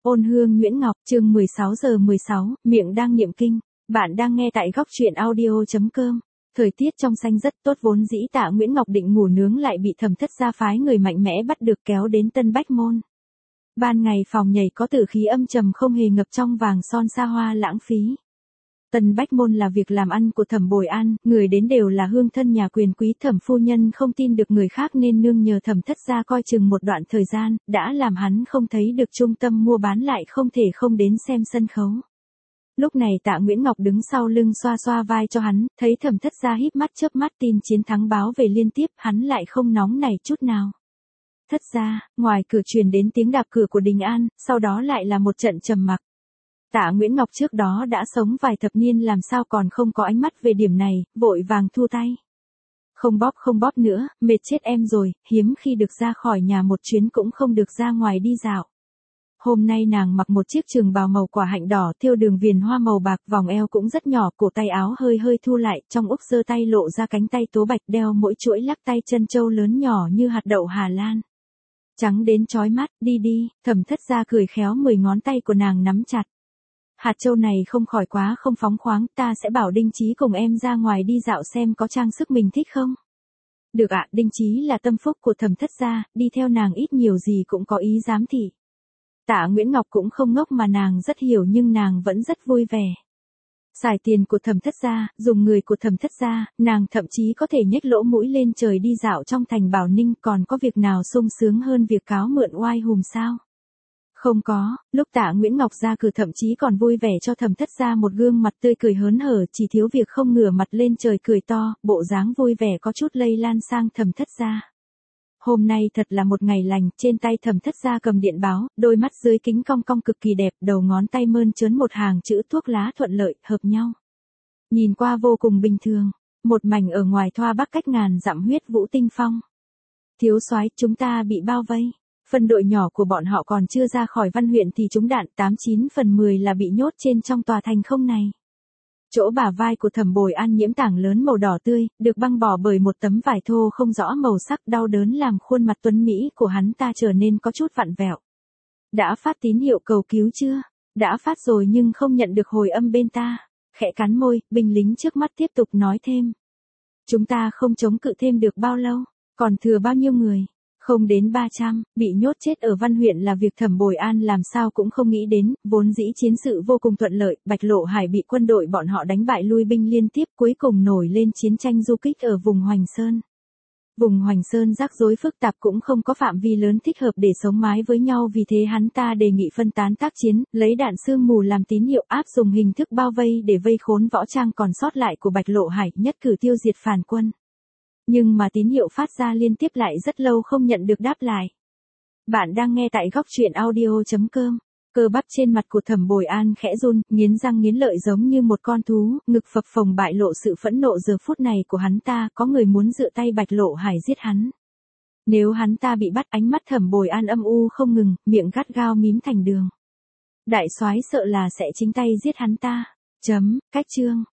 Ôn hương Nguyễn Ngọc, chương 16:16, miệng đang niệm kinh. Bạn đang nghe tại góc truyện audio.com. Thời tiết trong xanh rất tốt, vốn dĩ Tạ Nguyễn Ngọc định ngủ nướng lại bị Thẩm Thất Gia phái người mạnh mẽ bắt được kéo đến Tân Bách Môn. Ban ngày phòng nhảy có tử khí âm trầm không hề ngập trong vàng son xa hoa lãng phí. Tân Bách Môn là việc làm ăn của Thẩm Bồi An, người đến đều là hương thân nhà quyền quý. Thẩm phu nhân không tin được người khác nên nương nhờ Thẩm Thất Gia coi chừng một đoạn thời gian, đã làm hắn không thấy được trung tâm mua bán lại không thể không đến xem sân khấu. Lúc này Tạ Nguyễn Ngọc đứng sau lưng xoa xoa vai cho hắn, thấy Thẩm Thất Gia híp mắt chớp mắt tin chiến thắng báo về liên tiếp, hắn lại không nóng nảy chút nào. Thất gia, ngoài cửa truyền đến tiếng đạp cửa của Đình An, sau đó lại là một trận trầm mặc. Tạ Nguyễn Ngọc trước đó đã sống vài thập niên làm sao còn không có ánh mắt về điểm này, vội vàng thu tay. Không bóp nữa, mệt chết em rồi, hiếm khi được ra khỏi nhà một chuyến cũng không được ra ngoài đi dạo. Hôm nay nàng mặc một chiếc trường bào màu quả hạnh đỏ thêu đường viền hoa màu bạc, vòng eo cũng rất nhỏ, cổ tay áo hơi thu lại, trong úp giơ tay lộ ra cánh tay tố bạch, đeo mỗi chuỗi lắc tay chân châu lớn nhỏ như hạt đậu Hà Lan. Trắng đến chói mắt, đi, Thẩm Thất Gia cười khéo, 10 ngón tay của nàng nắm chặt. Hạt châu này không khỏi quá không phóng khoáng, ta sẽ bảo Đinh Chí cùng em ra ngoài đi dạo xem có trang sức mình thích không? Được ạ, Đinh Chí là tâm phúc của Thẩm Thất Gia, đi theo nàng ít nhiều gì cũng có ý giám thị. Tạ Nguyễn Ngọc cũng không ngốc mà nàng rất hiểu nhưng nàng vẫn rất vui vẻ. Xài tiền của Thẩm Thất Gia, dùng người của Thẩm Thất Gia, nàng thậm chí có thể nhếch lỗ mũi lên trời đi dạo trong thành Bảo Ninh, còn có việc nào sung sướng hơn việc cáo mượn oai hùng sao? Không có, lúc Tạ Nguyễn Ngọc ra cửa thậm chí còn vui vẻ cho Thẩm Thất Gia một gương mặt tươi cười hớn hở, chỉ thiếu việc không ngửa mặt lên trời cười to, bộ dáng vui vẻ có chút lây lan sang Thẩm Thất Gia. Hôm nay thật là một ngày lành, trên tay Thẩm Thất Gia cầm điện báo, đôi mắt dưới kính cong cong cực kỳ đẹp, đầu ngón tay mơn trớn một hàng chữ thuốc lá thuận lợi, hợp nhau. Nhìn qua vô cùng bình thường, một mảnh ở ngoài Thoa Bắc cách ngàn dặm huyết vũ tinh phong. Thiếu soái, chúng ta bị bao vây. Phân đội nhỏ của bọn họ còn chưa ra khỏi Văn huyện thì trúng đạn, 89/10 là bị nhốt trên trong tòa thành không này. Chỗ bả vai của Thẩm Bồi An nhiễm tảng lớn màu đỏ tươi, được băng bó bởi một tấm vải thô không rõ màu sắc, đau đớn làm khuôn mặt tuấn mỹ của hắn ta trở nên có chút vặn vẹo. Đã phát tín hiệu cầu cứu chưa? Đã phát rồi nhưng không nhận được hồi âm bên ta. Khẽ cắn môi, binh lính trước mắt tiếp tục nói thêm. Chúng ta không chống cự thêm được bao lâu, còn thừa bao nhiêu người? Không đến 300, bị nhốt chết ở Văn huyện là việc Thẩm Bồi An làm sao cũng không nghĩ đến, vốn dĩ chiến sự vô cùng thuận lợi, Bạch Lộ Hải bị quân đội bọn họ đánh bại lui binh liên tiếp, cuối cùng nổi lên chiến tranh du kích ở vùng Hoành Sơn. Vùng Hoành Sơn rắc rối phức tạp cũng không có phạm vi lớn thích hợp để sống mái với nhau, vì thế hắn ta đề nghị phân tán tác chiến, lấy đạn sương mù làm tín hiệu, áp dùng hình thức bao vây để vây khốn võ trang còn sót lại của Bạch Lộ Hải, nhất cử tiêu diệt phản quân. Nhưng mà tín hiệu phát ra liên tiếp lại rất lâu không nhận được đáp lại. Bạn đang nghe tại góc truyện audio.com. Cơ bắp trên mặt của Thẩm Bồi An khẽ run, nghiến răng nghiến lợi giống như một con thú, ngực phập phồng bại lộ sự phẫn nộ giờ phút này của hắn ta, có người muốn dựa tay Bạch Lộ Hải giết hắn. Nếu hắn ta bị bắt, ánh mắt Thẩm Bồi An âm u không ngừng, miệng gắt gao mím thành đường. Đại soái sợ là sẽ chính tay giết hắn ta. Cách chương.